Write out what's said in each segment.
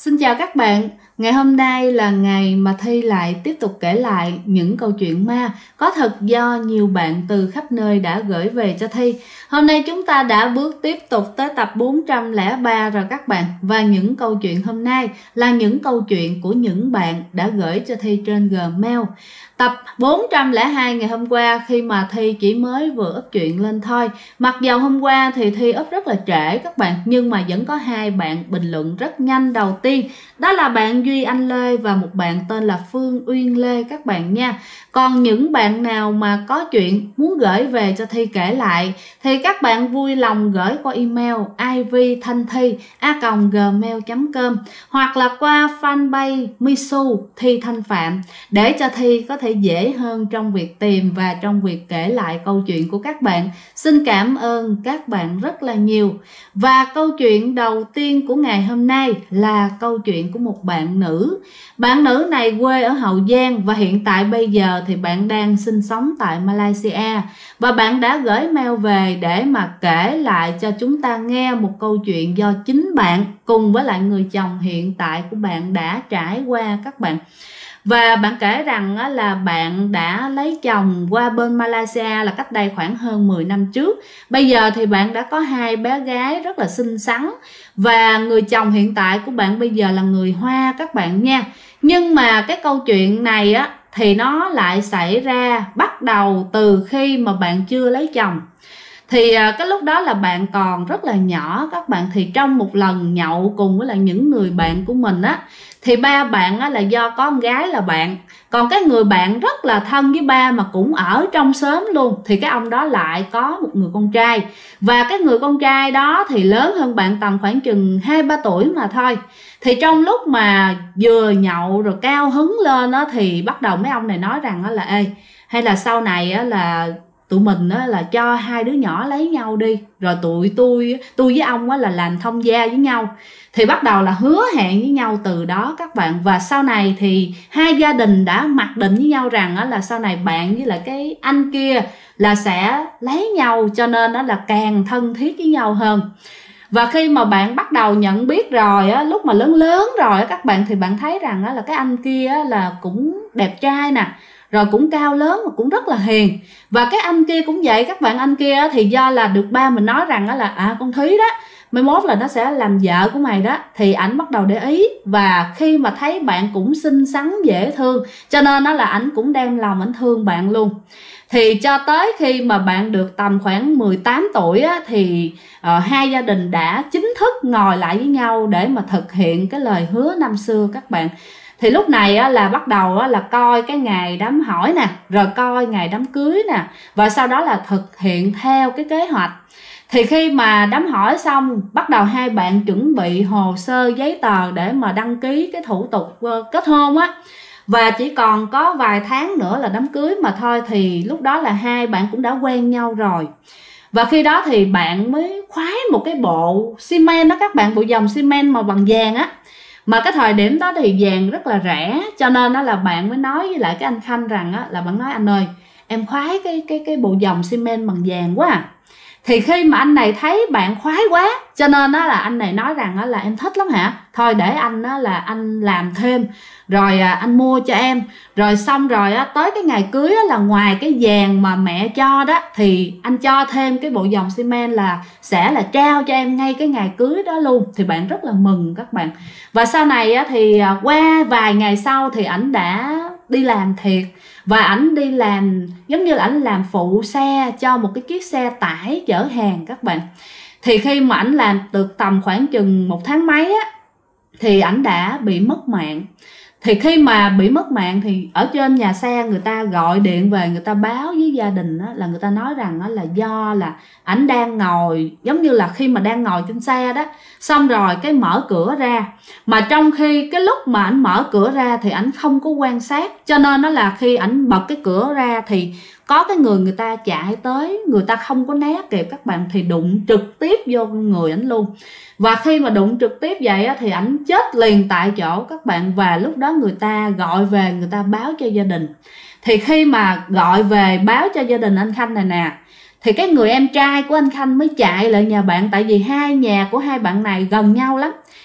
Xin chào các bạn, ngày hôm nay là ngày mà Thi lại tiếp tục kể lại những câu chuyện ma có thật do nhiều bạn từ khắp nơi đã gửi về cho Thi. Hôm nay chúng ta đã bước tiếp tục tới tập 403 rồi các bạn. Và những câu chuyện hôm nay là những câu chuyện của những bạn đã gửi cho Thi trên Gmail. Tập 402 ngày hôm qua khi mà Thi chỉ mới vừa up chuyện lên thôi. Mặc dầu hôm qua thì Thi up rất là trễ các bạn, nhưng mà vẫn có hai bạn bình luận rất nhanh. Đầu tiên đó là bạn Duy Anh Lê và một bạn tên là Phương Uyên Lê các bạn nha. Còn những bạn nào mà có chuyện muốn gửi về cho Thi kể lại thì các bạn vui lòng gửi qua email ivthanthi@gmail.com hoặc là qua fanpage Misu Thi Thanh Phạm để cho Thi có thể dễ hơn trong việc tìm và trong việc kể lại câu chuyện của các bạn. Xin cảm ơn các bạn rất là nhiều. Và câu chuyện đầu tiên của ngày hôm nay là câu chuyện của một bạn nữ. Bạn nữ này quê ở Hậu Giang và hiện tại bây giờ thì bạn đang sinh sống tại Malaysia. Và bạn đã gửi mail về để mà kể lại cho chúng ta nghe một câu chuyện do chính bạn cùng với lại người chồng hiện tại của bạn đã trải qua các bạn. Và bạn kể rằng là bạn đã lấy chồng qua bên Malaysia là cách đây khoảng hơn 10 năm trước. Bây giờ thì bạn đã có hai bé gái rất là xinh xắn. Và người chồng hiện tại của bạn bây giờ là người Hoa các bạn nha. Nhưng mà cái câu chuyện này thì nó lại xảy ra bắt đầu từ khi mà bạn chưa lấy chồng. Thì cái lúc đó là bạn còn rất là nhỏ các bạn. Thì trong một lần nhậu cùng với là những người bạn của mình thì ba bạn là do có con gái là bạn, còn cái người bạn rất là thân với ba mà cũng ở trong xóm luôn, thì cái ông đó lại có một người con trai. Và cái người con trai đó thì lớn hơn bạn tầm khoảng chừng 2-3 tuổi mà thôi. Thì trong lúc mà vừa nhậu rồi cao hứng lên thì bắt đầu mấy ông này nói rằng là ê, hay là sau này là tụi mình là cho hai đứa nhỏ lấy nhau đi, rồi tôi với ông là làm thông gia với nhau. Thì bắt đầu là hứa hẹn với nhau từ đó các bạn. Và sau này thì hai gia đình đã mặc định với nhau rằng là sau này bạn với lại cái anh kia là sẽ lấy nhau, cho nên là càng thân thiết với nhau hơn. Và khi mà bạn bắt đầu nhận biết rồi lúc mà lớn lớn rồi các bạn, thì bạn thấy rằng là cái anh kia là cũng đẹp trai nè, rồi cũng cao lớn và cũng rất là hiền. Và cái anh kia cũng vậy các bạn. Anh kia thì do là được ba mình nói rằng là con Thúy đó, mai mốt là nó sẽ làm vợ của mày đó, thì ảnh bắt đầu để ý. Và khi mà thấy bạn cũng xinh xắn dễ thương, cho nên là ảnh cũng đem lòng ảnh thương bạn luôn. Thì cho tới khi mà bạn được tầm khoảng 18 tuổi thì hai gia đình đã chính thức ngồi lại với nhau để mà thực hiện cái lời hứa năm xưa các bạn. Thì lúc này là bắt đầu là coi cái ngày đám hỏi nè, rồi coi ngày đám cưới nè, và sau đó là thực hiện theo cái kế hoạch. Thì khi mà đám hỏi xong, bắt đầu hai bạn chuẩn bị hồ sơ giấy tờ để mà đăng ký cái thủ tục kết hôn Và chỉ còn có vài tháng nữa là đám cưới mà thôi. Thì lúc đó là hai bạn cũng đã quen nhau rồi. Và khi đó thì bạn mới khoái một cái bộ xi men đó các bạn, bộ dòng xi men màu bằng vàng Mà cái thời điểm đó thì vàng rất là rẻ, cho nên là bạn mới nói với lại cái anh Khanh rằng là bạn nói anh ơi, em khoái cái bộ dòng xi men bằng vàng quá Thì khi mà anh này thấy bạn khoái quá, cho nên là anh này nói rằng là em thích lắm hả, thôi để anh là anh làm thêm, rồi anh mua cho em. Rồi xong rồi tới cái ngày cưới là ngoài cái vàng mà mẹ cho đó, thì anh cho thêm cái bộ dòng xi men là sẽ là trao cho em ngay cái ngày cưới đó luôn. Thì bạn rất là mừng các bạn. Và sau này thì qua vài ngày sau thì ảnh đã đi làm thiệt. Và ảnh đi làm giống như là ảnh làm phụ xe cho một cái chiếc xe tải chở hàng các bạn. Thì khi mà ảnh làm được tầm khoảng chừng 1 tháng mấy thì ảnh đã bị mất mạng. Thì khi mà bị mất mạng thì ở trên nhà xe người ta gọi điện về, người ta báo với gia đình là người ta nói rằng là do là ảnh đang ngồi, giống như là khi mà đang ngồi trên xe đó, xong rồi cái mở cửa ra. Mà trong khi cái lúc mà ảnh mở cửa ra thì ảnh không có quan sát, cho nên là khi ảnh bật cái cửa ra thì có cái người ta chạy tới, người ta không có né kịp các bạn, thì đụng trực tiếp vô người ảnh luôn. Và khi mà đụng trực tiếp vậy thì ảnh chết liền tại chỗ các bạn. Và lúc đó người ta gọi về, người ta báo cho gia đình. Thì khi mà gọi về báo cho gia đình anh Khanh này nè, thì cái người em trai của anh Khanh mới chạy lại nhà bạn. Tại vì hai nhà của hai bạn này gần nhau lắm,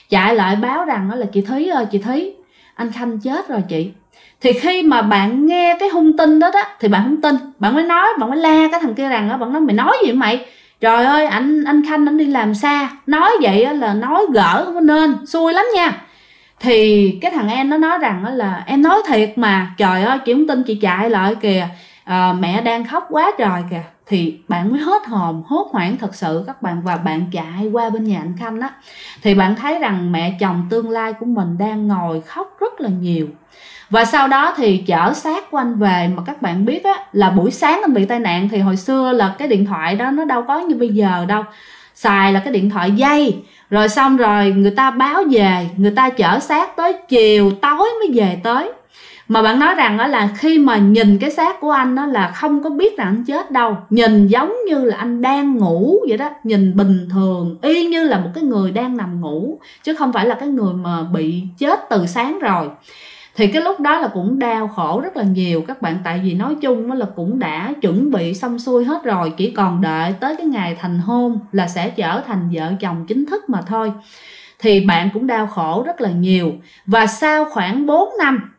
chạy lại báo rằng là chị Thúy ơi, chị Thúy, anh Khanh chết rồi chị. Thì khi mà bạn nghe cái hung tin đó thì bạn không tin, bạn mới nói, bạn mới la cái thằng kia rằng đó, bạn nói mày nói gì mày, trời ơi anh Khanh anh đi làm xa, nói vậy là nói gỡ không có nên, xui lắm nha. Thì cái thằng em nó nói rằng là em nói thiệt mà, trời ơi chị không tin chị chạy lại kìa, mẹ đang khóc quá trời kìa. Thì bạn mới hết hồn hốt hoảng thật sự các bạn, và bạn chạy qua bên nhà anh Khanh á, thì bạn thấy rằng mẹ chồng tương lai của mình đang ngồi khóc rất là nhiều. Và sau đó thì chở xác của anh về, mà các bạn biết á, là buổi sáng anh bị tai nạn thì hồi xưa là cái điện thoại đó nó đâu có như bây giờ đâu, xài là cái điện thoại dây. Rồi xong rồi người ta báo về, người ta chở xác tới chiều tối mới về tới. Mà bạn nói rằng đó là khi mà nhìn cái xác của anh đó là không có biết là anh chết đâu, nhìn giống như là anh đang ngủ vậy đó, nhìn bình thường y như là một cái người đang nằm ngủ, chứ không phải là cái người mà bị chết từ sáng rồi. Thì cái lúc đó là cũng đau khổ rất là nhiều các bạn, tại vì nói chung là cũng đã chuẩn bị xong xuôi hết rồi, chỉ còn đợi tới cái ngày thành hôn là sẽ trở thành vợ chồng chính thức mà thôi. Thì bạn cũng đau khổ rất là nhiều. Và sau khoảng 4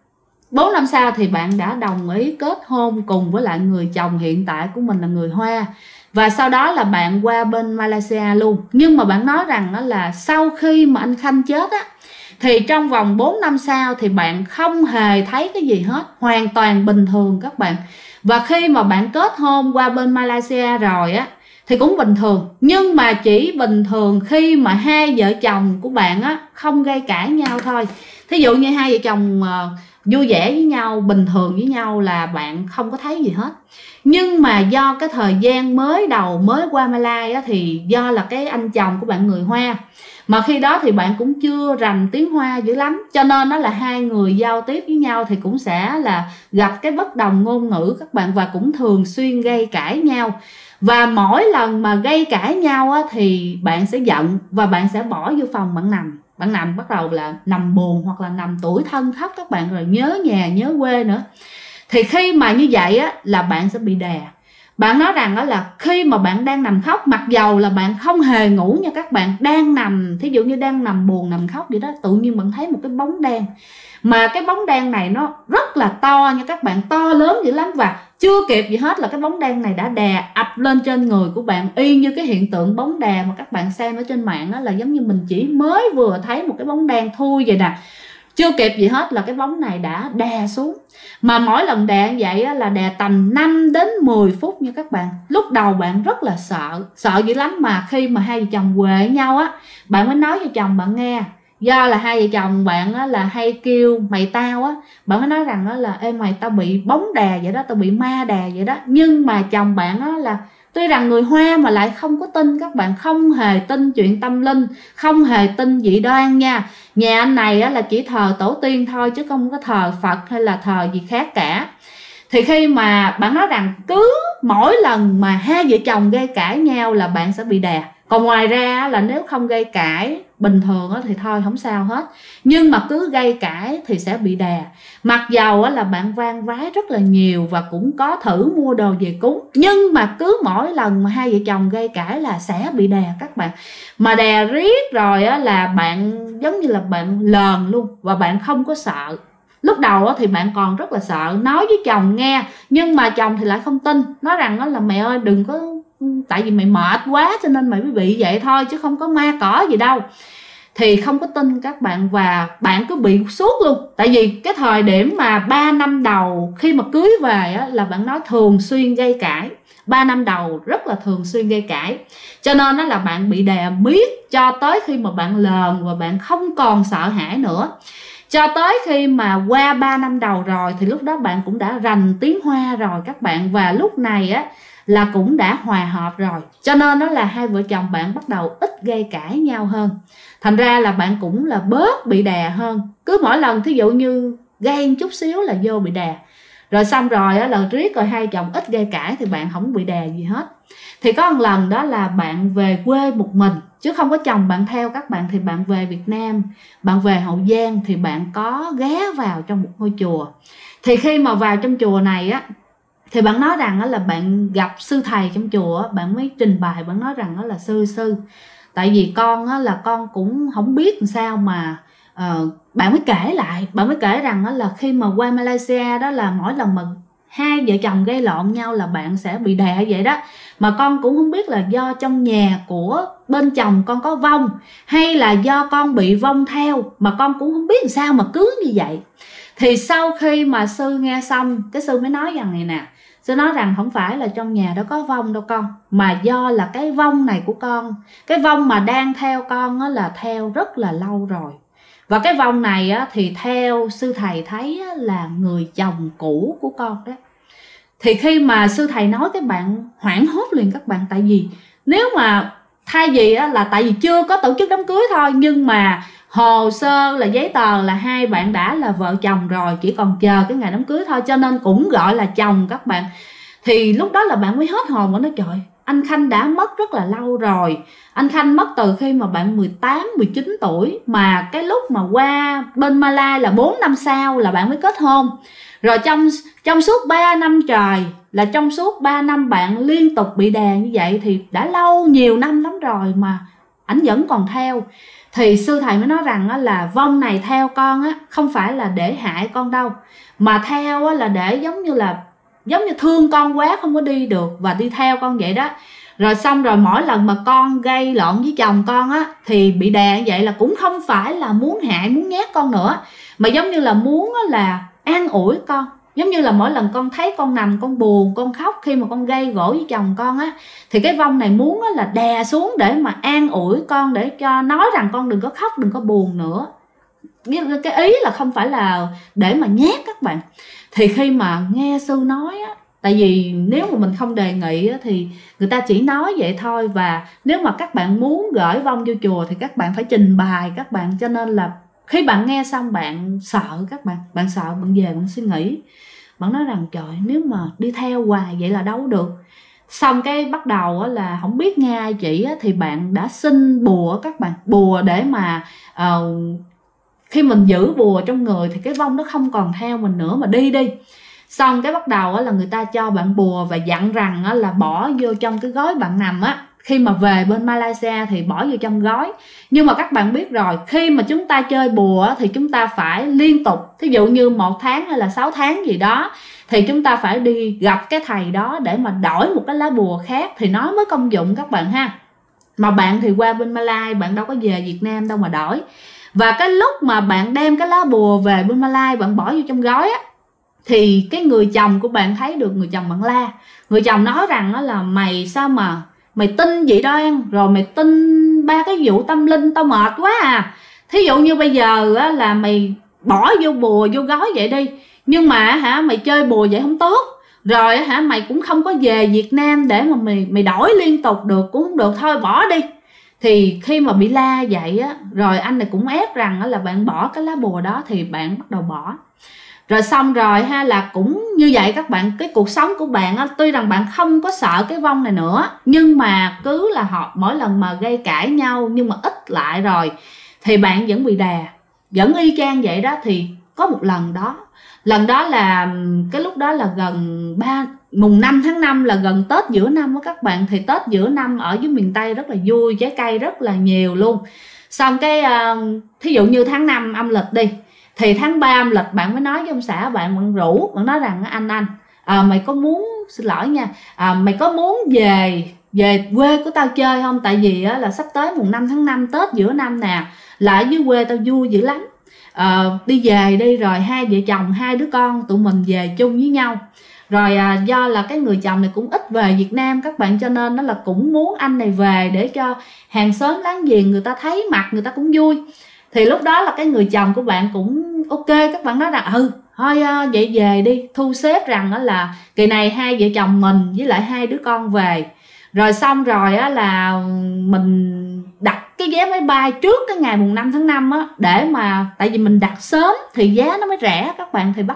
năm sau thì bạn đã đồng ý kết hôn cùng với lại người chồng hiện tại của mình là người Hoa. Và sau đó là bạn qua bên Malaysia luôn. Nhưng mà bạn nói rằng đó là sau khi mà anh Khanh chết á, thì trong vòng 4 năm sau thì bạn không hề thấy cái gì hết, hoàn toàn bình thường các bạn. Và khi mà bạn kết hôn qua bên Malaysia rồi á thì cũng bình thường, nhưng mà chỉ bình thường khi mà hai vợ chồng của bạn á không gây cãi nhau thôi. Thí dụ như hai vợ chồng vui vẻ với nhau, bình thường với nhau là bạn không có thấy gì hết. Nhưng mà do cái thời gian mới đầu mới qua Malai á, thì do là cái anh chồng của bạn người Hoa, mà khi đó thì bạn cũng chưa rành tiếng Hoa dữ lắm, cho nên nó là hai người giao tiếp với nhau thì cũng sẽ là gặp cái bất đồng ngôn ngữ các bạn, và cũng thường xuyên gây cãi nhau. Và mỗi lần mà gây cãi nhau á, thì bạn sẽ giận và bạn sẽ bỏ vô phòng bạn nằm bắt đầu là nằm buồn hoặc là nằm tủi thân khóc các bạn, rồi nhớ nhà nhớ quê nữa. Thì khi mà như vậy á là bạn sẽ bị đè. Bạn nói rằng đó là khi mà bạn đang nằm khóc, mặc dầu là bạn không hề ngủ nha các bạn, đang nằm, thí dụ như đang nằm buồn nằm khóc vậy đó, tự nhiên bạn thấy một cái bóng đen, mà cái bóng đen này nó rất là to nha các bạn, to lớn dữ lắm, và chưa kịp gì hết là cái bóng đen này đã đè ập lên trên người của bạn, y như cái hiện tượng bóng đè mà các bạn xem ở trên mạng đó, là giống như mình chỉ mới vừa thấy một cái bóng đen thui vậy nè, chưa kịp gì hết là cái bóng này đã đè xuống. Mà mỗi lần đè như vậy là đè tầm 5 đến 10 phút nha các bạn. Lúc đầu bạn rất là sợ dữ lắm, mà khi mà hai vợ chồng quệ nhau á, bạn mới nói cho chồng bạn nghe. Do là hai vợ chồng bạn á, là hay kêu mày tao á, bạn mới nói rằng á, là ê mày, tao bị bóng đè vậy đó, tao bị ma đè vậy đó. Nhưng mà chồng bạn á, là tuy rằng người Hoa mà lại không có tin các bạn, không hề tin chuyện tâm linh, không hề tin dị đoan nha. Nhà anh này á, là chỉ thờ tổ tiên thôi chứ không có thờ Phật hay là thờ gì khác cả. Thì khi mà bạn nói rằng cứ mỗi lần mà hai vợ chồng gây cãi nhau là bạn sẽ bị đè. Còn ngoài ra là nếu không gây cãi bình thường thì thôi không sao hết, nhưng mà cứ gây cãi thì sẽ bị đè. Mặc dầu là bạn van vái rất là nhiều và cũng có thử mua đồ về cúng, nhưng mà cứ mỗi lần mà hai vợ chồng gây cãi là sẽ bị đè các bạn. Mà đè riết rồi là bạn giống như là bạn lờn luôn, và bạn không có sợ. Lúc đầu thì bạn còn rất là sợ, nói với chồng nghe, nhưng mà chồng thì lại không tin, nói rằng là mẹ ơi đừng có, tại vì mày mệt quá cho nên mày mới bị vậy thôi, chứ không có ma cỏ gì đâu. Thì không có tin các bạn, và bạn cứ bị suốt luôn. Tại vì cái thời điểm mà 3 năm đầu khi mà cưới về là bạn nói thường xuyên gây cãi, 3 năm đầu rất là thường xuyên gây cãi, cho nên là bạn bị đè miết cho tới khi mà bạn lờn và bạn không còn sợ hãi nữa. Cho tới khi mà qua 3 năm đầu rồi thì lúc đó bạn cũng đã rành tiếng Hoa rồi các bạn, và lúc này là cũng đã hòa hợp rồi, cho nên đó là hai vợ chồng bạn bắt đầu ít gây cãi nhau hơn. Thành ra là bạn cũng là bớt bị đè hơn. Cứ mỗi lần thí dụ như gây chút xíu là vô bị đè, rồi xong rồi là riết rồi hai chồng ít gây cãi thì bạn không bị đè gì hết. Thì có một lần đó là bạn về quê một mình chứ không có chồng bạn theo các bạn, thì bạn về Việt Nam, bạn về Hậu Giang, thì bạn có ghé vào trong một ngôi chùa. Thì khi mà vào trong chùa này thì bạn nói rằng là bạn gặp sư thầy trong chùa, bạn mới trình bày, bạn nói rằng là sư tại vì con á, là con cũng không biết làm sao mà bạn mới kể rằng đó là khi mà qua Malaysia đó là mỗi lần mà hai vợ chồng gây lộn nhau là bạn sẽ bị đè vậy đó, mà con cũng không biết là do trong nhà của bên chồng con có vong hay là do con bị vong theo, mà con cũng không biết làm sao mà cứ như vậy. Thì sau khi mà sư nghe xong, cái sư mới nói rằng này nè, sư nói rằng không phải là trong nhà đó có vong đâu con, mà do là cái vong này của con, cái vong mà đang theo con á, là theo rất là lâu rồi. Và cái vong này á, thì theo sư thầy thấy á, là người chồng cũ của con đó. Thì khi mà sư thầy nói, các bạn hoảng hốt liền các bạn, tại vì nếu mà thay vì á, là tại vì chưa có tổ chức đám cưới thôi, nhưng mà hồ sơ là giấy tờ là hai bạn đã là vợ chồng rồi, chỉ còn chờ cái ngày đám cưới thôi, cho nên cũng gọi là chồng các bạn. Thì lúc đó là bạn mới hết hồn và nói trời, anh Khanh đã mất rất là lâu rồi. Anh Khanh mất từ khi mà bạn 18, 19 tuổi, mà cái lúc mà qua bên Malai là 4 năm sau là bạn mới kết hôn. Rồi trong suốt 3 năm trời, là trong suốt 3 năm bạn liên tục bị đè như vậy, thì đã lâu, nhiều năm lắm rồi mà ảnh vẫn còn theo. Thì sư thầy mới nói rằng là vong này theo con á, không phải là để hại con đâu, mà theo là để giống như thương con quá không có đi được và đi theo con vậy đó. Rồi xong rồi mỗi lần mà con gây lộn với chồng con á, thì bị đè vậy là cũng không phải là muốn hại, muốn nhát con nữa, mà giống như là muốn là an ủi con. Giống như là mỗi lần con thấy con nằm, con buồn, con khóc khi mà con gây gổ với chồng con á, thì cái vong này muốn là đè xuống để mà an ủi con, để cho nói rằng con đừng có khóc, đừng có buồn nữa. Cái ý là không phải là để mà nhát các bạn. Thì khi mà nghe sư nói á, tại vì nếu mà mình không đề nghị á, thì người ta chỉ nói vậy thôi. Và nếu mà các bạn muốn gửi vong vô chùa thì các bạn phải trình bày các bạn. Cho nên là khi bạn nghe xong bạn sợ các bạn sợ, bạn về bạn suy nghĩ, bạn nói rằng trời, nếu mà đi theo hoài vậy là đâu được. Xong cái bắt đầu là không biết nghe ai chỉ, thì bạn đã xin bùa các bạn, bùa để mà khi mình giữ bùa trong người thì cái vong nó không còn theo mình nữa mà đi. Xong cái bắt đầu là người ta cho bạn bùa và dặn rằng là bỏ vô trong cái gói bạn nằm á, khi mà về bên Malaysia thì bỏ vô trong gói. Nhưng mà các bạn biết rồi, khi mà chúng ta chơi bùa thì chúng ta phải liên tục, thí dụ như 1 tháng hay là 6 tháng gì đó, thì chúng ta phải đi gặp cái thầy đó để mà đổi một cái lá bùa khác thì nó mới công dụng các bạn ha. Mà bạn thì qua bên Malai, bạn đâu có về Việt Nam đâu mà đổi. Và cái lúc mà bạn đem cái lá bùa về bên Malai, bạn bỏ vô trong gói á, thì cái người chồng của bạn thấy được, người chồng bạn la. Người chồng nói rằng là mày sao mà mày tin vậy đó em, rồi mày tin 3 cái vụ tâm linh, tao mệt quá à. Thí dụ như bây giờ là mày bỏ vô bùa vô gói vậy đi, nhưng mà mày chơi bùa vậy không tốt. Rồi mày cũng không có về Việt Nam để mà mày đổi liên tục được cũng không được, thôi bỏ đi. Thì khi mà bị la vậy á, rồi anh này cũng ép rằng là bạn bỏ cái lá bùa đó, thì bạn bắt đầu bỏ. Rồi xong rồi là cũng như vậy các bạn, cái cuộc sống của bạn á, tuy rằng bạn không có sợ cái vong này nữa, nhưng mà cứ là họ mỗi lần mà gây cãi nhau nhưng mà ít lại rồi thì bạn vẫn bị đè, vẫn y chang vậy đó. Thì có một lần đó là cái lúc đó là gần mùng 5 tháng 5 là gần Tết giữa năm đó các bạn. Thì Tết giữa năm ở dưới miền Tây rất là vui, trái cây rất là nhiều luôn. Xong cái thí dụ như tháng 5 âm lịch đi, thì tháng 3 âm lịch bạn mới nói với ông xã bạn rủ, bạn nói rằng anh mày có muốn, xin lỗi nha, mày có muốn về quê của tao chơi không? Tại vì là sắp tới mùng 5 tháng 5 Tết giữa năm nè, là ở dưới quê tao vui dữ lắm. Đi về đi, rồi hai vợ chồng, hai đứa con tụi mình về chung với nhau. Rồi do là cái người chồng này cũng ít về Việt Nam các bạn, cho nên nó là cũng muốn anh này về để cho hàng xóm láng giềng người ta thấy mặt người ta cũng vui. Thì lúc đó là cái người chồng của bạn cũng ok, các bạn nói rằng thôi vậy về đi, thu xếp rằng là kỳ này hai vợ chồng mình với lại hai đứa con về. Rồi xong rồi là mình đặt cái vé máy bay trước cái ngày mùng 5 tháng 5 á, để mà tại vì mình đặt sớm thì giá nó mới rẻ các bạn. Thì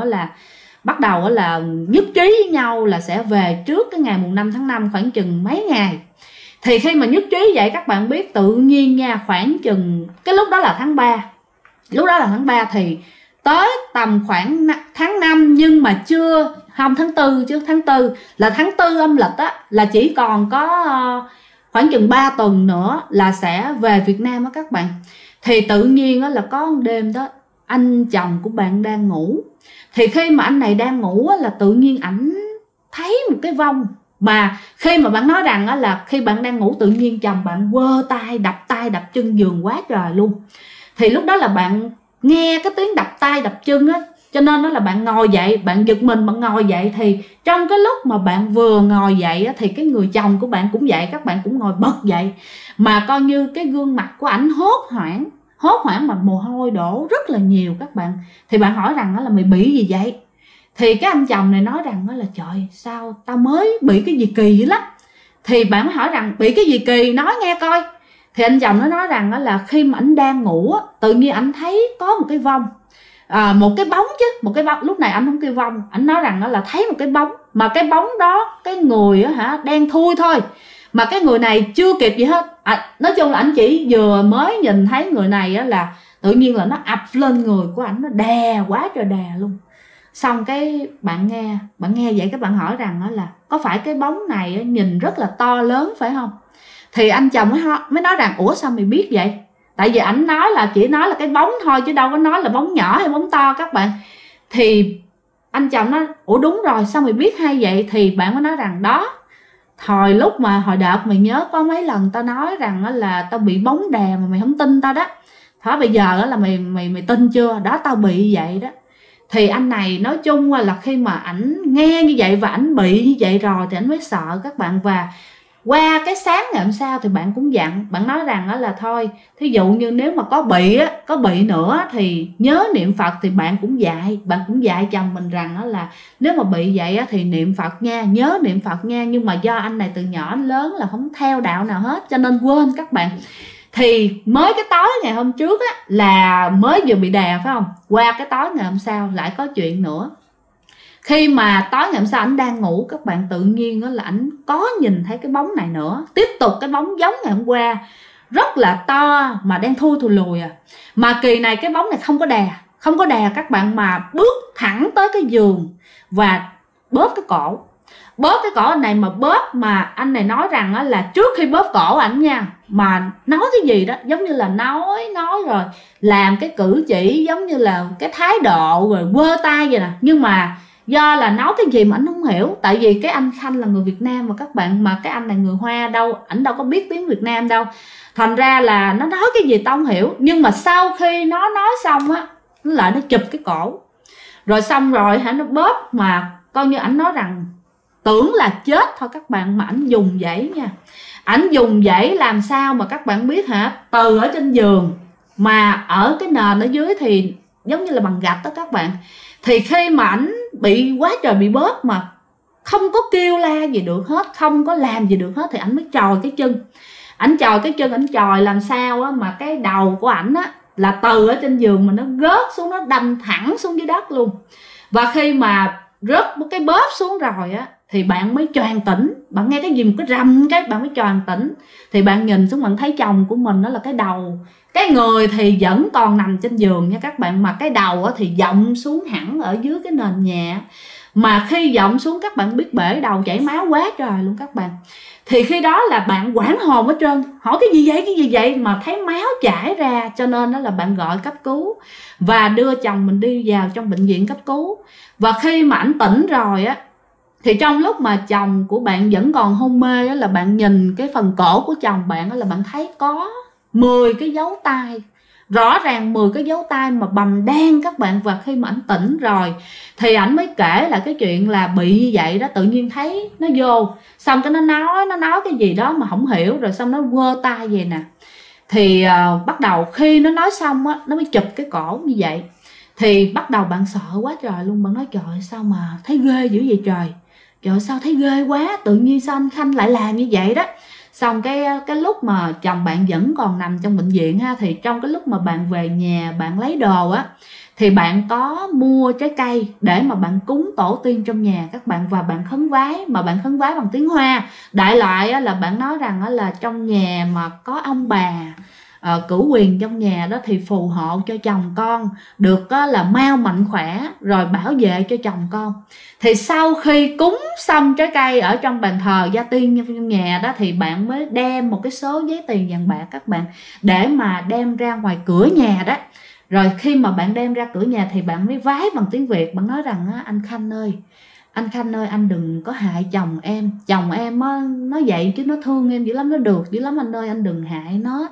bắt đầu là nhất trí với nhau là sẽ về trước cái ngày mùng 5 tháng 5 khoảng chừng mấy ngày. Thì khi mà nhất trí vậy các bạn biết tự nhiên nha, khoảng chừng cái lúc đó là tháng 3. Lúc đó là tháng 3 thì tới tầm khoảng tháng 5, nhưng mà không tháng 4 chứ, tháng 4 là tháng 4 âm lịch á, là chỉ còn có khoảng chừng 3 tuần nữa là sẽ về Việt Nam á các bạn. Thì tự nhiên á là có một đêm đó anh chồng của bạn đang ngủ. Thì khi mà anh này đang ngủ á, là tự nhiên ảnh thấy một cái vong. Mà khi mà bạn nói rằng á, là khi bạn đang ngủ tự nhiên chồng bạn quơ tay đập chân giường quá trời luôn. Thì lúc đó là bạn nghe cái tiếng đập tay đập chân á, cho nên đó là bạn ngồi dậy, bạn giật mình, bạn ngồi dậy. Thì trong cái lúc mà bạn vừa ngồi dậy á, thì cái người chồng của bạn cũng vậy, các bạn cũng ngồi bật dậy. Mà coi như cái gương mặt của ảnh hốt hoảng mà mồ hôi đổ rất là nhiều các bạn. Thì bạn hỏi rằng đó là mày bị gì vậy? Thì cái anh chồng này nói rằng đó là trời, sao tao mới bị cái gì kỳ dữ lắm. Thì bạn mới hỏi rằng bị cái gì kỳ, nói nghe coi. Thì anh chồng nó nói rằng đó là khi mà anh đang ngủ tự nhiên anh thấy có một cái vong, một cái bóng chứ, một cái bóng. Lúc này anh không kêu vong, anh nói rằng đó là thấy một cái bóng. Mà cái bóng đó cái người á đen thui thôi, mà cái người này chưa kịp gì hết. Nói chung là anh chỉ vừa mới nhìn thấy người này á là tự nhiên là nó ập lên người của ảnh, nó đè quá trời đè luôn. Xong cái bạn nghe vậy các bạn hỏi rằng đó là có phải cái bóng này nhìn rất là to lớn phải không? Thì anh chồng mới nói rằng ủa sao mày biết vậy? Tại vì ảnh nói là chỉ nói là cái bóng thôi chứ đâu có nói là bóng nhỏ hay bóng to các bạn. Thì anh chồng nói ủa đúng rồi, sao mày biết hay vậy? Thì bạn mới nói rằng đó, hồi đợt mày nhớ có mấy lần tao nói rằng là tao bị bóng đè mà mày không tin tao đó. Thôi bây giờ là mày tin chưa? Đó, tao bị vậy đó. Thì anh này nói chung là khi mà ảnh nghe như vậy và ảnh bị như vậy rồi thì ảnh mới sợ các bạn. Và qua cái sáng ngày hôm sau thì bạn cũng dặn, bạn nói rằng đó là thôi, thí dụ như nếu mà có bị nữa thì nhớ niệm Phật. Thì bạn cũng dạy chồng mình rằng đó là nếu mà bị vậy thì niệm Phật nha, nhớ niệm Phật nha. Nhưng mà do anh này từ nhỏ đến lớn là không theo đạo nào hết cho nên quên các bạn. Thì mới cái tối ngày hôm trước là mới vừa bị đè phải không? Qua cái tối ngày hôm sau lại có chuyện nữa. Khi mà tối ngày hôm sau ảnh đang ngủ các bạn, tự nhiên là ảnh có nhìn thấy cái bóng này nữa. Tiếp tục cái bóng giống ngày hôm qua, rất là to mà đen thui thù lùi Mà kỳ này cái bóng này không có đè các bạn, mà bước thẳng tới cái giường và bóp cái cổ. Bóp cái cổ anh này mà bóp mà anh này nói rằng là trước khi bóp cổ ảnh nha, mà nói cái gì đó giống như là nói rồi làm cái cử chỉ giống như là cái thái độ rồi quơ tay vậy nè. Nhưng mà do là nói cái gì mà anh không hiểu, tại vì cái anh Khanh là người Việt Nam mà các bạn, mà cái anh này người Hoa, ảnh đâu có biết tiếng Việt Nam đâu, thành ra là nó nói cái gì tao không hiểu. Nhưng mà sau khi nó nói xong nó lại nó chụp cái cổ rồi xong rồi nó bóp, mà coi như ảnh nói rằng tưởng là chết thôi các bạn, mà ảnh dùng dãy nha. Ảnh dùng dãy làm sao mà các bạn biết từ ở trên giường mà ở cái nền ở dưới thì giống như là bằng gạch đó các bạn. Thì khi mà ảnh bị quá trời bị bóp mà không có kêu la gì được hết, không có làm gì được hết, thì ảnh mới chòi cái chân. Ảnh chòi làm sao mà cái đầu của ảnh là từ ở trên giường mà nó rớt xuống, nó đâm thẳng xuống dưới đất luôn. Và khi mà rớt một cái bóp xuống rồi thì bạn mới choàng tỉnh. Bạn nghe cái gì một cái rầm cái bạn mới choàng tỉnh. Thì bạn nhìn xuống bạn thấy chồng của mình đó là cái đầu, cái người thì vẫn còn nằm trên giường nha các bạn, mà cái đầu thì vọng xuống hẳn ở dưới cái nền nhà. Mà khi vọng xuống các bạn biết bể đầu chảy máu quá trời luôn các bạn. Thì khi đó là bạn hoảng hồn hết trơn, hỏi cái gì vậy mà thấy máu chảy ra. Cho nên đó là bạn gọi cấp cứu và đưa chồng mình đi vào trong bệnh viện cấp cứu. Và khi mà ảnh tỉnh rồi thì trong lúc mà chồng của bạn vẫn còn hôn mê là bạn nhìn cái phần cổ của chồng bạn là bạn thấy có 10 cái dấu tay, rõ ràng 10 cái dấu tay mà bầm đen các bạn. Và khi mà ảnh tỉnh rồi thì ảnh mới kể là cái chuyện là bị như vậy đó, tự nhiên thấy nó vô, xong cái nó nói cái gì đó mà không hiểu, rồi xong nó quơ tay về nè. Thì bắt đầu khi nó nói xong nó mới chụp cái cổ như vậy. Thì bắt đầu bạn sợ quá trời luôn, bạn nói trời sao mà thấy ghê dữ vậy trời, trời sao thấy ghê quá, tự nhiên sao anh Khanh lại làm như vậy đó. Xong cái lúc mà chồng bạn vẫn còn nằm trong bệnh viện thì trong cái lúc mà bạn về nhà bạn lấy đồ thì bạn có mua trái cây để mà bạn cúng tổ tiên trong nhà các bạn, và bạn khấn vái, mà bạn khấn vái bằng tiếng Hoa. Đại loại là bạn nói rằng là trong nhà mà có ông bà cửu quyền trong nhà đó thì phù hộ cho chồng con được là mau mạnh khỏe, rồi bảo vệ cho chồng con. Thì sau khi cúng xong trái cây ở trong bàn thờ gia tiên trong nhà đó thì bạn mới đem một cái số giấy tiền vàng bạc các bạn, để mà đem ra ngoài cửa nhà đó. Rồi khi mà bạn đem ra cửa nhà thì bạn mới vái bằng tiếng Việt, bạn nói rằng anh Khanh ơi, anh đừng có hại chồng em nó vậy chứ nó thương em dữ lắm, nó được dữ lắm anh ơi, anh đừng hại nó.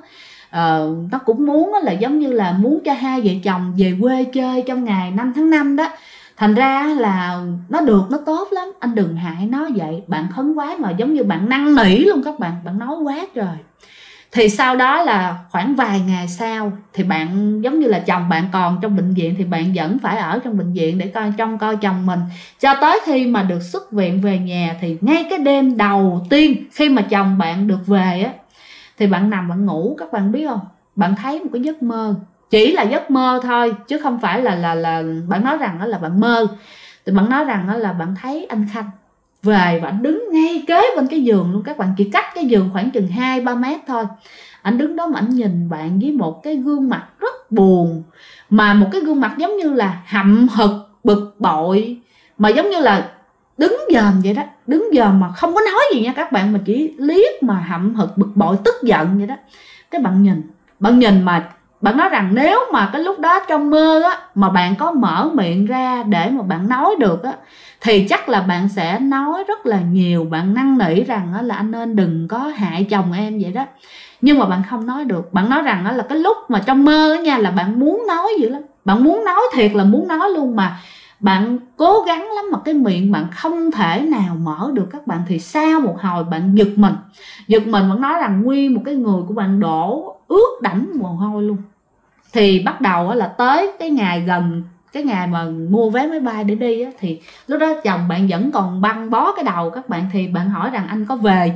Nó cũng muốn là giống như là muốn cho hai vợ chồng về quê chơi trong ngày 5 tháng 5 đó, thành ra là nó được, nó tốt lắm, anh đừng hại nó. Vậy bạn khấn vái mà giống như bạn năn nỉ luôn các bạn, bạn nói quá rồi. Thì sau đó là khoảng vài ngày sau thì bạn giống như là chồng bạn còn trong bệnh viện, thì bạn vẫn phải ở trong bệnh viện để trông coi chồng mình, cho tới khi mà được xuất viện về nhà. Thì ngay cái đêm đầu tiên khi mà chồng bạn được về á, thì bạn nằm bạn ngủ, các bạn biết không, bạn thấy một cái giấc mơ, chỉ là giấc mơ thôi chứ không phải là bạn nói rằng đó là bạn mơ. Thì bạn nói rằng đó là bạn thấy anh Khanh về và anh đứng ngay kế bên cái giường luôn các bạn, chỉ cách cái giường khoảng chừng 2-3 mét thôi. Anh đứng đó mà anh nhìn bạn với một cái gương mặt rất buồn, mà một cái gương mặt giống như là hậm hực, bực bội, mà giống như là đứng dòm vậy đó, đứng dòm mà không có nói gì nha các bạn, mà chỉ liếc mà hậm hực, bực bội, tức giận vậy đó. Cái bạn nhìn mà bạn nói rằng nếu mà cái lúc đó trong mơ á mà bạn có mở miệng ra để mà bạn nói được á, thì chắc là bạn sẽ nói rất là nhiều, bạn năn nỉ rằng là anh nên đừng có hại chồng em vậy đó. Nhưng mà bạn không nói được. Bạn nói rằng là cái lúc mà trong mơ nha là bạn muốn nói dữ lắm, bạn muốn nói thiệt là muốn nói luôn, mà bạn cố gắng lắm mà cái miệng bạn không thể nào mở được các bạn. Thì sau một hồi bạn giật mình, bạn nói rằng nguyên một cái người của bạn đổ ướt đẫm mồ hôi luôn. Thì bắt đầu là tới cái ngày gần cái ngày mà mua vé máy bay để đi á, thì lúc đó chồng bạn vẫn còn băng bó cái đầu các bạn. Thì bạn hỏi rằng anh có về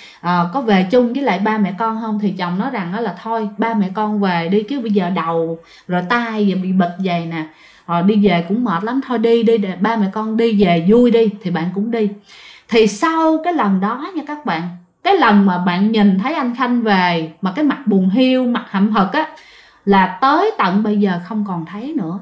chung với lại ba mẹ con không? Thì chồng nói rằng là thôi ba mẹ con về đi, chứ bây giờ đầu rồi tay giờ bị bịch vậy nè, đi về cũng mệt lắm, thôi đi để ba mẹ con đi về vui đi. Thì bạn cũng đi. Thì sau cái lần đó nha các bạn, cái lần mà bạn nhìn thấy anh Khanh về mà cái mặt buồn hiu, mặt hậm hực á, là tới tận bây giờ không còn thấy nữa.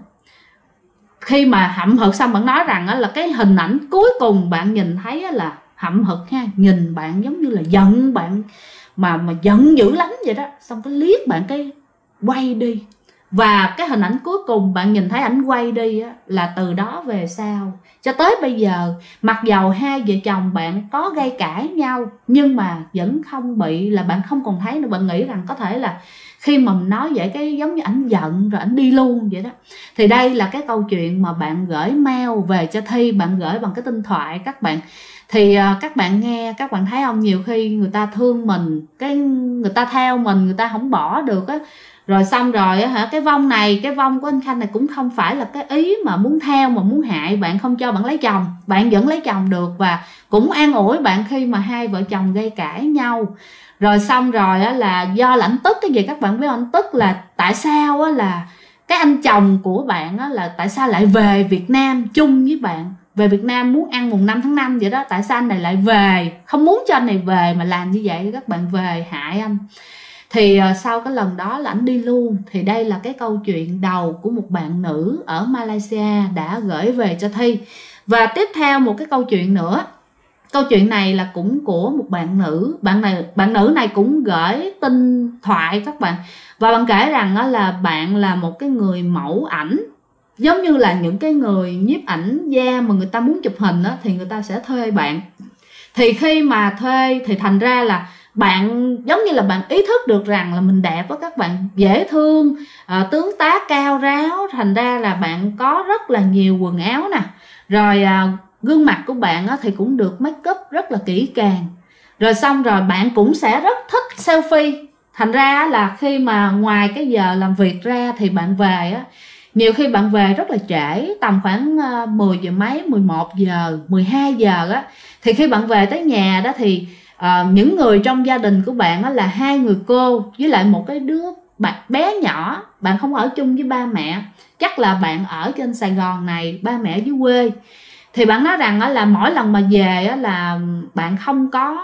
Khi mà hậm hực xong bạn nói rằng là cái hình ảnh cuối cùng bạn nhìn thấy là hậm hực ha, nhìn bạn giống như là giận bạn, mà giận dữ lắm vậy đó. Xong cái liếc bạn cái quay đi. Và cái hình ảnh cuối cùng bạn nhìn thấy ảnh quay đi á, là từ đó về sau cho tới bây giờ, mặc dầu hai vợ chồng bạn có gây cãi nhau nhưng mà vẫn không bị là bạn không còn thấy nữa. Bạn nghĩ rằng có thể là khi mà mình nói vậy cái giống như ảnh giận rồi ảnh đi luôn vậy đó. Thì đây là cái câu chuyện mà bạn gửi mail về cho Thi, bạn gửi bằng cái tinh thoại các bạn. Thì các bạn nghe, các bạn thấy không, nhiều khi người ta thương mình, cái người ta theo mình, người ta không bỏ được á. Rồi xong rồi hả, cái vong của anh Khanh này cũng không phải là cái ý mà muốn theo, mà muốn hại bạn, không cho bạn lấy chồng. Bạn vẫn lấy chồng được và cũng an ủi bạn khi mà hai vợ chồng gây cãi nhau. Rồi xong rồi á, là do là anh tức cái gì các bạn biết không? Anh tức là tại sao á, là cái anh chồng của bạn á, là tại sao lại về Việt Nam chung với bạn, về Việt Nam muốn ăn mùng 5 tháng 5 vậy đó. Tại sao anh này lại về, không muốn cho anh này về mà làm như vậy, các bạn về hại anh. Thì sau cái lần đó là ảnh đi luôn. Thì đây là cái câu chuyện đầu của một bạn nữ ở Malaysia đã gửi về cho Thi. Và tiếp theo một cái câu chuyện nữa. Câu chuyện này là cũng của một bạn nữ. Bạn nữ này cũng gửi tin thoại các bạn. Và bạn kể rằng là bạn là một cái người mẫu ảnh, giống như là những cái người nhiếp ảnh gia mà người ta muốn chụp hình đó, thì người ta sẽ thuê bạn. Thì khi mà thuê thì thành ra là bạn giống như là bạn ý thức được rằng là mình đẹp đó các bạn, dễ thương, tướng tá cao ráo. Thành ra là bạn có rất là nhiều quần áo nè. Rồi gương mặt của bạn thì cũng được make up rất là kỹ càng. Rồi xong rồi bạn cũng sẽ rất thích selfie. Thành ra là khi mà ngoài cái giờ làm việc ra thì bạn về á, nhiều khi bạn về rất là trễ, tầm khoảng 10 giờ mấy, 11 giờ, 12 giờ á. Thì khi bạn về tới nhà đó thì những người trong gia đình của bạn á, là hai người cô với lại một cái đứa bé nhỏ. Bạn không ở chung với ba mẹ, chắc là bạn ở trên Sài Gòn này, ba mẹ ở dưới quê. Thì bạn nói rằng là mỗi lần mà về là bạn không có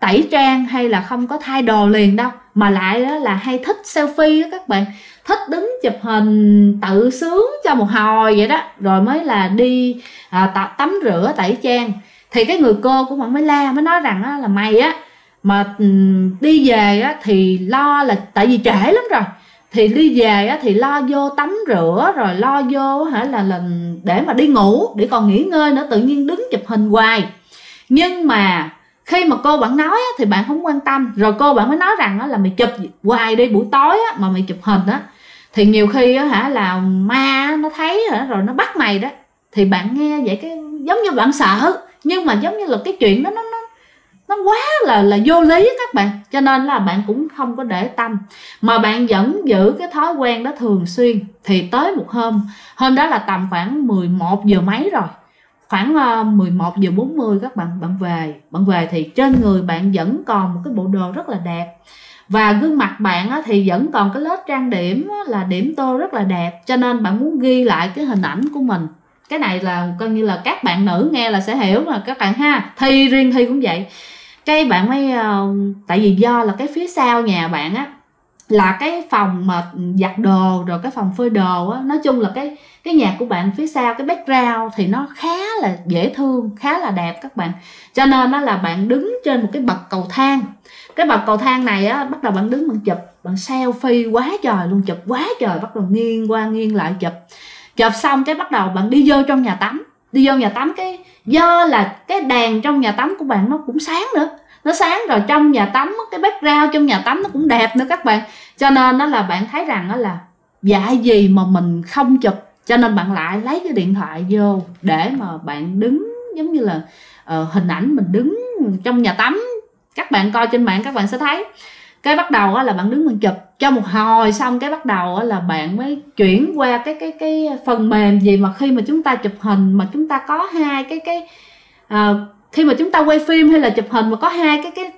tẩy trang hay là không có thay đồ liền đâu, mà lại đó là hay thích selfie đó các bạn, thích đứng chụp hình tự sướng cho một hồi vậy đó, rồi mới là đi tắm rửa tẩy trang. Thì cái người cô của bạn mới mới nói rằng là mày á mà đi về á thì lo là tại vì trễ lắm rồi, thì đi về á thì lo vô tắm rửa rồi lo vô là để mà đi ngủ, để còn nghỉ ngơi nữa, tự nhiên đứng chụp hình hoài. Nhưng mà khi mà cô bạn nói á, thì bạn không quan tâm, rồi cô bạn mới nói rằng á, là mày chụp hoài đi, buổi tối á, mà mày chụp hình á thì nhiều khi á, là ma nó thấy rồi nó bắt mày đó. Thì bạn nghe vậy cái giống như bạn sợ, nhưng mà giống như là cái chuyện đó nó quá là vô lý các bạn, cho nên là bạn cũng không có để tâm, mà bạn vẫn giữ cái thói quen đó thường xuyên. Thì tới một hôm đó là tầm khoảng 11 giờ mấy rồi, khoảng 11 giờ 40 các bạn bạn về thì trên người bạn vẫn còn một cái bộ đồ rất là đẹp, và gương mặt bạn á, thì vẫn còn cái lớp trang điểm á, là điểm tô rất là đẹp, cho nên bạn muốn ghi lại cái hình ảnh của mình. Cái này là coi như là các bạn nữ nghe là sẽ hiểu mà các bạn ha. Riêng Thi cũng vậy. Cái bạn mới tại vì do là cái phía sau nhà bạn á là cái phòng mà giặt đồ rồi cái phòng phơi đồ á, nói chung là cái nhà của bạn phía sau cái background thì nó khá là dễ thương, khá là đẹp các bạn. Cho nên đó là bạn đứng trên một cái bậc cầu thang. Cái bậc cầu thang này á, bắt đầu bạn đứng bạn chụp, bạn selfie quá trời luôn, chụp quá trời, bắt đầu nghiêng qua nghiêng lại chụp xong cái bắt đầu bạn đi vô trong nhà tắm. Đi vô nhà tắm cái do là cái đèn trong nhà tắm của bạn nó cũng sáng nữa, nó sáng rồi trong nhà tắm cái background trong nhà tắm nó cũng đẹp nữa các bạn. Cho nên đó là bạn thấy rằng đó là dạy gì mà mình không chụp, cho nên bạn lại lấy cái điện thoại vô để mà bạn đứng giống như là hình ảnh mình đứng trong nhà tắm. Các bạn coi trên mạng các bạn sẽ thấy. Cái bắt đầu là bạn đứng bạn chụp cho một hồi, xong cái bắt đầu là bạn mới chuyển qua cái phần mềm gì mà khi mà chúng ta chụp hình mà chúng ta có hai khi mà chúng ta quay phim hay là chụp hình mà có hai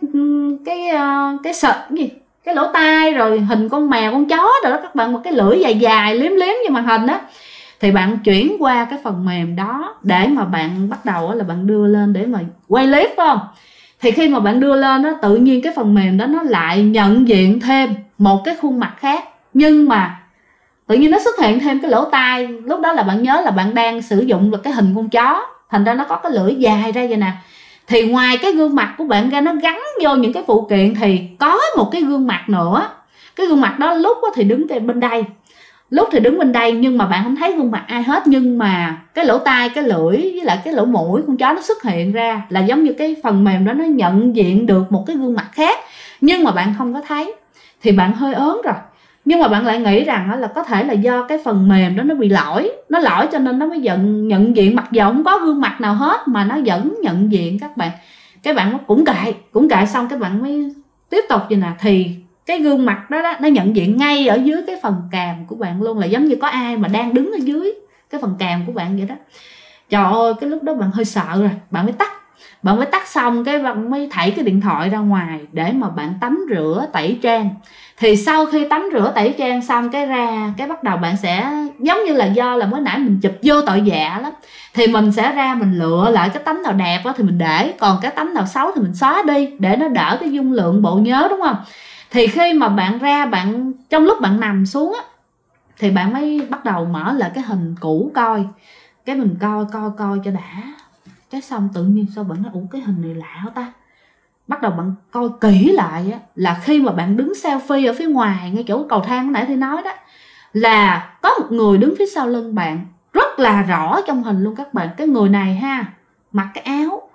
cái sợi gì, cái lỗ tai rồi hình con mèo con chó rồi đó các bạn, một cái lưỡi dài dài liếm như màn hình á, thì bạn chuyển qua cái phần mềm đó để mà bạn bắt đầu là bạn đưa lên để mà quay clip, phải không? Thì khi mà bạn đưa lên đó, tự nhiên cái phần mềm đó nó lại nhận diện thêm một cái khuôn mặt khác, nhưng mà tự nhiên nó xuất hiện thêm cái lỗ tai. Lúc đó là bạn nhớ là bạn đang sử dụng được cái hình con chó, thành ra nó có cái lưỡi dài ra vậy nè. Thì ngoài cái gương mặt của bạn ra, nó gắn vô những cái phụ kiện thì có một cái gương mặt nữa. Cái gương mặt đó lúc đó thì đứng bên đây, lúc thì đứng bên đây, nhưng mà bạn không thấy gương mặt ai hết. Nhưng mà cái lỗ tai, cái lưỡi với lại cái lỗ mũi con chó nó xuất hiện ra, là giống như cái phần mềm đó nó nhận diện được một cái gương mặt khác, nhưng mà bạn không có thấy. Thì bạn hơi ớn rồi, nhưng mà bạn lại nghĩ rằng là có thể là do cái phần mềm đó nó bị lỗi, cho nên nó mới nhận diện, mặc dù không có gương mặt nào hết mà nó vẫn nhận diện các bạn. Cái bạn cũng cài xong cái bạn mới tiếp tục vậy nè, thì cái gương mặt đó nó nhận diện ngay ở dưới cái phần càm của bạn luôn, là giống như có ai mà đang đứng ở dưới cái phần càm của bạn vậy đó. Trời ơi, cái lúc đó bạn hơi sợ rồi, bạn mới tắt xong cái bạn mới thảy cái điện thoại ra ngoài để mà bạn tắm rửa tẩy trang. Thì sau khi tắm rửa tẩy trang xong cái ra, cái bắt đầu bạn sẽ giống như là do là mới nãy mình chụp vô tội dạ lắm, thì mình sẽ ra mình lựa lại cái tấm nào đẹp đó thì mình để, còn cái tấm nào xấu thì mình xóa đi để nó đỡ cái dung lượng bộ nhớ, đúng không? Thì khi mà bạn ra, bạn trong lúc bạn nằm xuống á, thì bạn mới bắt đầu mở lại cái hình cũ coi. Cái mình coi cho đã. Cái xong tự nhiên sao bạn nói ủa cái hình này lạ hả ta? Bắt đầu bạn coi kỹ lại á, là khi mà bạn đứng selfie ở phía ngoài ngay chỗ cầu thang nãy thì nói đó, là có một người đứng phía sau lưng bạn rất là rõ trong hình luôn các bạn. Cái người này ha, mặc cái áo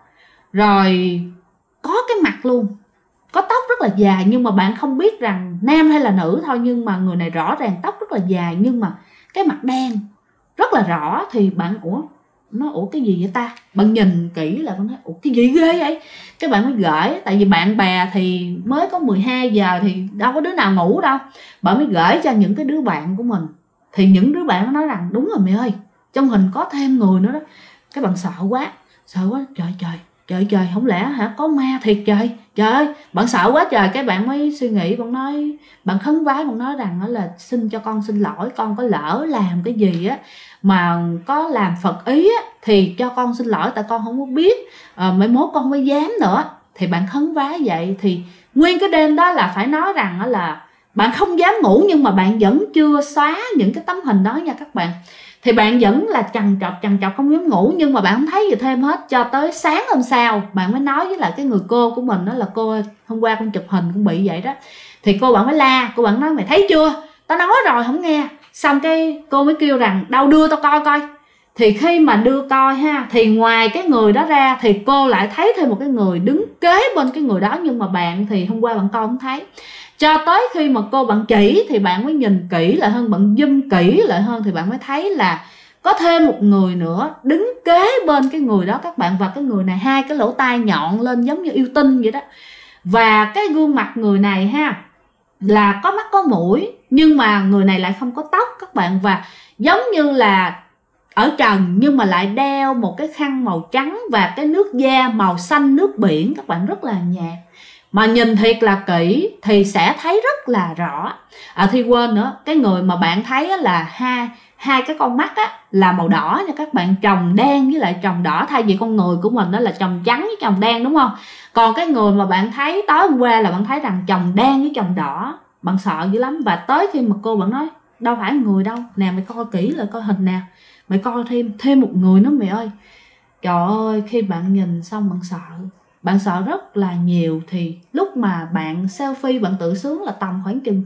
rồi có cái mặt luôn, có tóc rất là dài, nhưng mà bạn không biết rằng nam hay là nữ thôi, nhưng mà người này rõ ràng tóc rất là dài nhưng mà cái mặt đen rất là rõ. Thì bạn ủa cái gì vậy ta? Bạn nhìn kỹ là bạn nói ủa cái gì ghê vậy? Cái bạn mới gửi, tại vì bạn bè thì mới có 12 giờ thì đâu có đứa nào ngủ đâu, bạn mới gửi cho những cái đứa bạn của mình. Thì những đứa bạn nó nói rằng đúng rồi mày ơi, trong hình có thêm người nữa đó. Cái bạn sợ quá, trời không lẽ hả, có ma thiệt trời ơi, bạn sợ quá trời. Cái bạn mới suy nghĩ, bạn nói, bạn khấn vái, bạn nói rằng đó là xin cho con xin lỗi, con có lỡ làm cái gì á mà có làm Phật ý á, thì cho con xin lỗi, tại con không có biết, mai mốt con mới dám nữa. thì bạn khấn vái vậy, thì nguyên cái đêm đó là phải nói rằng là bạn không dám ngủ, nhưng mà bạn vẫn chưa xóa những cái tấm hình đó nha các bạn. Thì bạn vẫn là trằn trọc không dám ngủ, nhưng mà bạn không thấy gì thêm hết, cho tới sáng hôm sau bạn mới nói với lại cái người cô của mình đó là: cô ơi, hôm qua con chụp hình cũng bị vậy đó. Thì cô bạn mới la, cô bạn nói: mày thấy chưa, tao nói rồi không nghe. Xong cái cô mới kêu rằng: đâu đưa tao coi coi. Thì khi mà đưa coi ha, thì ngoài cái người đó ra thì cô lại thấy thêm một cái người đứng kế bên cái người đó, nhưng mà bạn thì hôm qua bạn coi không thấy. Cho tới khi mà cô bạn chỉ thì bạn mới nhìn kỹ lại hơn, bạn zoom kỹ lại hơn thì bạn mới thấy là có thêm một người nữa đứng kế bên cái người đó các bạn. Và cái người này hai cái lỗ tai nhọn lên giống như yêu tinh vậy đó. Và cái gương mặt người này ha là có mắt có mũi, nhưng mà người này lại không có tóc các bạn. Và giống như là ở trần nhưng mà lại đeo một cái khăn màu trắng và cái nước da màu xanh nước biển các bạn, rất là nhạt. Mà nhìn thiệt là kỹ thì sẽ thấy rất là rõ. Thì quên nữa, cái người mà bạn thấy là hai cái con mắt là màu đỏ nha các bạn, tròng đen với lại tròng đỏ, thay vì con người của mình đó là tròng trắng với tròng đen, đúng không? Còn cái người mà bạn thấy tối hôm qua là bạn thấy rằng tròng đen với tròng đỏ, bạn sợ dữ lắm. Và tới khi mà cô bạn nói: đâu phải người đâu nè, mày coi kỹ lại coi hình nào, mày coi thêm một người nữa mày ơi. Trời ơi, khi bạn nhìn xong bạn sợ rất là nhiều. Thì lúc mà bạn selfie, bạn tự sướng là tầm khoảng chừng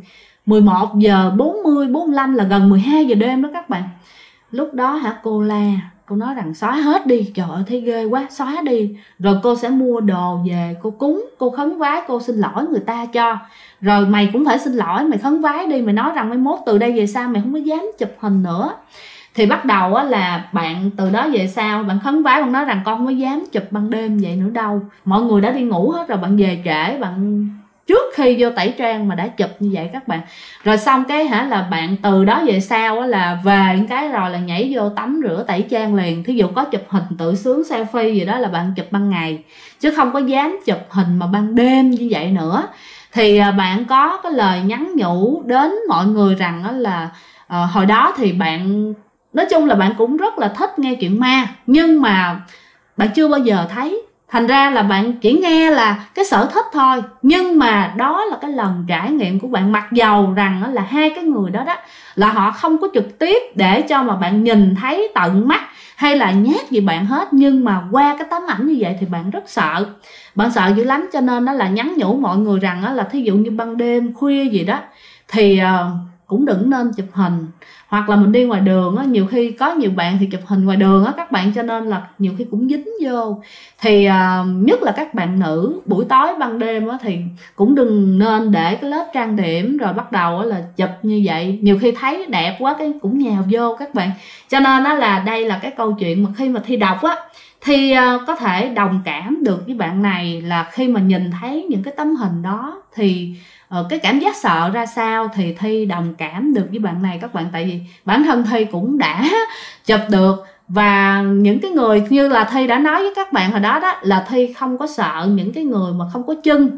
11 giờ 40, 45 là gần 12 giờ đêm đó các bạn. Lúc đó cô la, cô nói rằng xóa hết đi, trời ơi thấy ghê quá, xóa đi. Rồi cô sẽ mua đồ về, cô cúng, cô khấn vái, cô xin lỗi người ta cho. Rồi mày cũng phải xin lỗi, mày khấn vái đi, mày nói rằng mai mốt từ đây về sau mày không có dám chụp hình nữa. Thì bắt đầu là bạn từ đó về sau bạn khấn vái, bạn nói rằng con không có dám chụp ban đêm vậy nữa đâu. Mọi người đã đi ngủ hết rồi, bạn về trễ, bạn trước khi vô tẩy trang mà đã chụp như vậy các bạn. Rồi xong cái là bạn từ đó về sau là về cái rồi là nhảy vô tắm rửa tẩy trang liền. Thí dụ có chụp hình tự sướng selfie gì đó là bạn chụp ban ngày, chứ không có dám chụp hình mà ban đêm như vậy nữa. Thì bạn có cái lời nhắn nhủ đến mọi người rằng là hồi đó thì bạn, nói chung là bạn cũng rất là thích nghe chuyện ma, nhưng mà bạn chưa bao giờ thấy. Thành ra là bạn chỉ nghe là cái sở thích thôi, nhưng mà đó là cái lần trải nghiệm của bạn. Mặc dầu rằng là hai cái người đó là họ không có trực tiếp để cho mà bạn nhìn thấy tận mắt hay là nhát gì bạn hết, nhưng mà qua cái tấm ảnh như vậy thì bạn rất sợ. Bạn sợ dữ lắm, cho nên đó là nhắn nhủ mọi người rằng là thí dụ như ban đêm khuya gì đó thì cũng đừng nên chụp hình. Hoặc là mình đi ngoài đường nhiều khi có nhiều bạn thì chụp hình ngoài đường các bạn, cho nên là nhiều khi cũng dính vô. Thì nhất là các bạn nữ, buổi tối ban đêm thì cũng đừng nên để cái lớp trang điểm rồi bắt đầu là chụp như vậy. Nhiều khi thấy đẹp quá cái cũng nhào vô các bạn. Cho nên là đây là cái câu chuyện mà khi mà Thi đọc thì có thể đồng cảm được với bạn này, là khi mà nhìn thấy những cái tấm hình đó thì cái cảm giác sợ ra sao thì Thi đồng cảm được với bạn này các bạn. Tại vì bản thân Thi cũng đã chụp được. Và những cái người như là Thi đã nói với các bạn hồi đó là Thi không có sợ những cái người mà không có chân,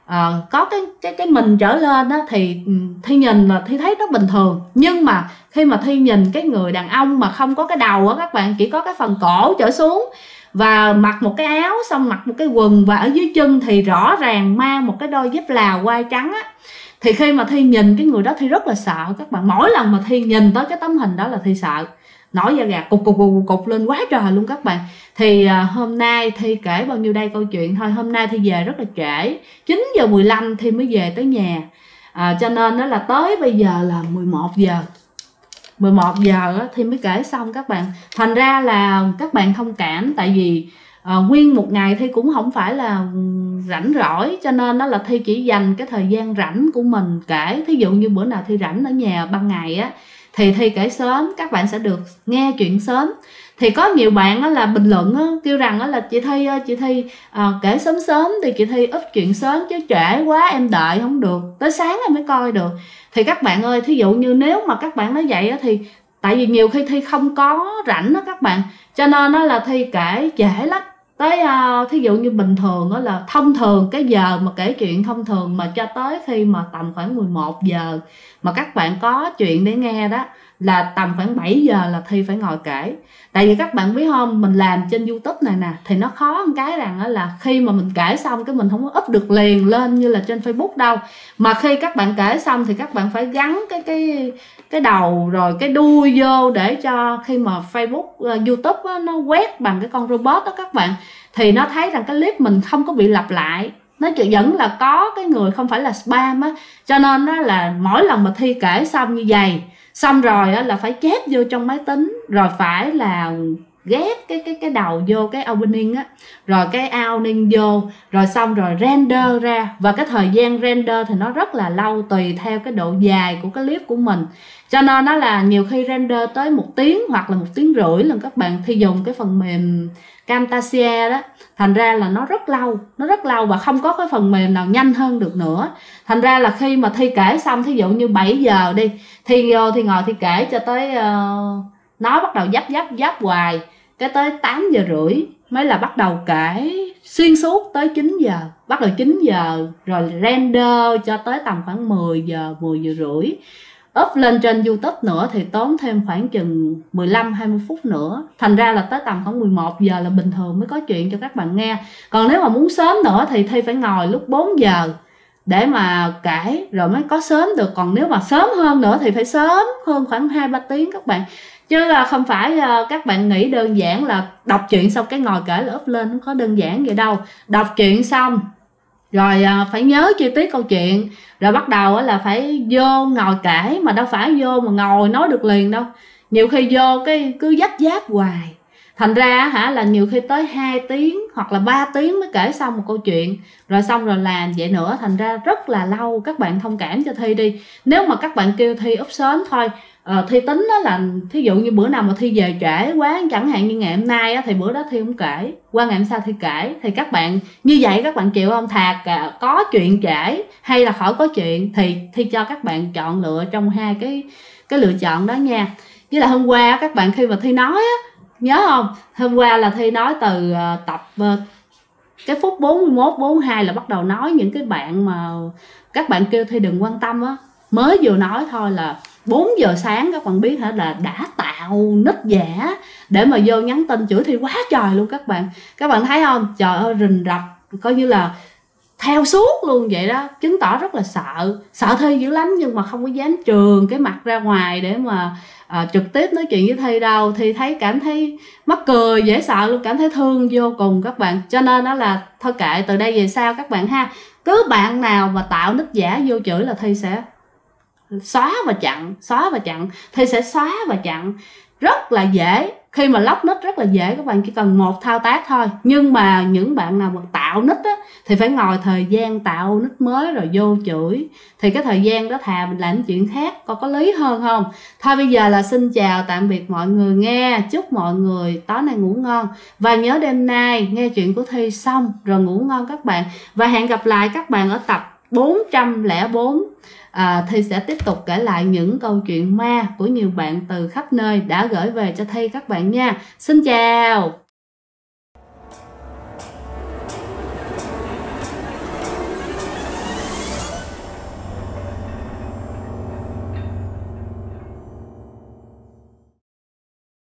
có cái mình trở lên thì Thi nhìn là Thi thấy rất bình thường. Nhưng mà khi mà Thi nhìn cái người đàn ông mà không có cái đầu các bạn, chỉ có cái phần cổ trở xuống và mặc một cái áo, xong mặc một cái quần, và ở dưới chân thì rõ ràng mang một cái đôi dép Lào quai trắng thì khi mà Thi nhìn cái người đó Thi rất là sợ các bạn. Mỗi lần mà Thi nhìn tới cái tấm hình đó là Thi sợ, nổi da gà cục lên quá trời luôn các bạn. Thì hôm nay Thi kể bao nhiêu đây câu chuyện thôi. Hôm nay Thi về rất là trễ, 9 giờ 15 Thi mới về tới nhà, cho nên đó là tới bây giờ là 11 giờ Thi mới kể xong các bạn. Thành ra là các bạn thông cảm, tại vì nguyên một ngày Thi cũng không phải là rảnh rỗi, cho nên đó là Thi chỉ dành cái thời gian rảnh của mình kể. Thí dụ như bữa nào Thi rảnh ở nhà ban ngày thì Thi kể sớm, các bạn sẽ được nghe chuyện sớm. Thì có nhiều bạn là bình luận kêu rằng là chị Thi kể sớm thì chị Thi up chuyện sớm, chứ trễ quá em đợi không được, tới sáng em mới coi được. Thì các bạn ơi, thí dụ như nếu mà các bạn nói vậy thì tại vì nhiều khi Thi không có rảnh các bạn, cho nên là Thi kể trễ lắm. Tới thí dụ như bình thường là thông thường cái giờ mà kể chuyện thông thường mà cho tới khi mà tầm khoảng 11 giờ mà các bạn có chuyện để nghe đó là tầm khoảng 7 giờ là Thi phải ngồi kể. Tại vì các bạn biết không, mình làm trên YouTube này nè thì nó khó một cái rằng là khi mà mình kể xong cái mình không có up được liền lên như là trên Facebook đâu, mà khi các bạn kể xong thì các bạn phải gắn cái đầu rồi cái đuôi vô để cho khi mà Facebook YouTube á, nó quét bằng cái con robot đó các bạn, thì nó thấy rằng cái clip mình không có bị lặp lại, nó vẫn là có cái người không phải là spam á. Cho nên đó là mỗi lần mà Thi kể xong như vậy, xong rồi á, là phải chép vô trong máy tính, rồi phải là ghép cái đầu vô cái opening á, rồi cái outing vô, rồi xong rồi render ra. Và cái thời gian render thì nó rất là lâu tùy theo cái độ dài của cái clip của mình, cho nên nó là nhiều khi render tới 1 tiếng hoặc là 1 tiếng rưỡi lần các bạn. Thi dùng cái phần mềm Camtasia đó, thành ra là nó rất lâu và không có cái phần mềm nào nhanh hơn được nữa. Thành ra là khi mà Thi kể xong, thí dụ như 7 giờ đi, Thi vô Thi ngồi Thi kể cho tới nó bắt đầu dấp hoài, cái tới 8 giờ rưỡi mới là bắt đầu kể xuyên suốt tới 9 giờ. Bắt đầu 9 giờ rồi render cho tới tầm khoảng 10 giờ rưỡi. Up lên trên YouTube nữa thì tốn thêm khoảng chừng 15-20 phút nữa. Thành ra là tới tầm khoảng 11 giờ là bình thường mới có chuyện cho các bạn nghe. Còn nếu mà muốn sớm nữa thì Thi phải ngồi lúc 4 giờ để mà kể rồi mới có sớm được. Còn nếu mà sớm hơn nữa thì phải sớm hơn khoảng 2-3 tiếng các bạn. Chứ không phải các bạn nghĩ đơn giản là đọc truyện xong cái ngồi kể là up lên, không có đơn giản vậy đâu. Đọc truyện xong rồi phải nhớ chi tiết câu chuyện, rồi bắt đầu là phải vô ngồi kể, mà đâu phải vô mà ngồi nói được liền đâu. Nhiều khi vô cái cứ giáp hoài, thành ra là nhiều khi tới 2 tiếng hoặc là 3 tiếng mới kể xong một câu chuyện, rồi xong rồi làm vậy nữa, thành ra rất là lâu. Các bạn thông cảm cho Thi đi. Nếu mà các bạn kêu Thi up sớm thôi, Thi tính đó là thí dụ như bữa nào mà Thi về trễ quá, chẳng hạn như ngày hôm nay á, thì bữa đó Thi không kể, qua ngày hôm sau Thi kể. Thì các bạn như vậy các bạn chịu không? Thà có chuyện trễ hay là khỏi có chuyện thì Thi cho các bạn chọn lựa trong hai cái lựa chọn đó nha. Với là hôm qua các bạn khi mà Thi nói á, nhớ không, hôm qua là Thi nói từ tập cái phút 41, 42 là bắt đầu nói những cái bạn mà các bạn kêu Thi đừng quan tâm á. Mới vừa nói thôi là 4 giờ sáng các bạn biết là đã tạo nick giả để mà vô nhắn tin chửi Thi quá trời luôn các bạn. Các bạn thấy không? Trời ơi, rình rập coi như là theo suốt luôn vậy đó, chứng tỏ rất là sợ Thi dữ lắm, nhưng mà không có dám trường cái mặt ra ngoài để mà trực tiếp nói chuyện với Thi đâu. Thi cảm thấy mắc cười, dễ sợ luôn, cảm thấy thương vô cùng các bạn. Cho nên đó là thôi kệ, từ đây về sau các bạn ha, cứ bạn nào mà tạo nick giả vô chửi là Thi sẽ xóa và chặn. Thi sẽ xóa và chặn rất là dễ. Khi mà lóc nick rất là dễ, các bạn chỉ cần một thao tác thôi. Nhưng mà những bạn nào mà tạo nick á, thì phải ngồi thời gian tạo nick mới rồi vô chửi, thì cái thời gian đó thà mình làm chuyện khác có lý hơn không. Thôi bây giờ là xin chào tạm biệt mọi người nghe. Chúc mọi người tối nay ngủ ngon, và nhớ đêm nay nghe chuyện của Thi xong rồi ngủ ngon các bạn. Và hẹn gặp lại các bạn ở tập 404. Thi sẽ tiếp tục kể lại những câu chuyện ma của nhiều bạn từ khắp nơi đã gửi về cho Thi các bạn nha. Xin chào.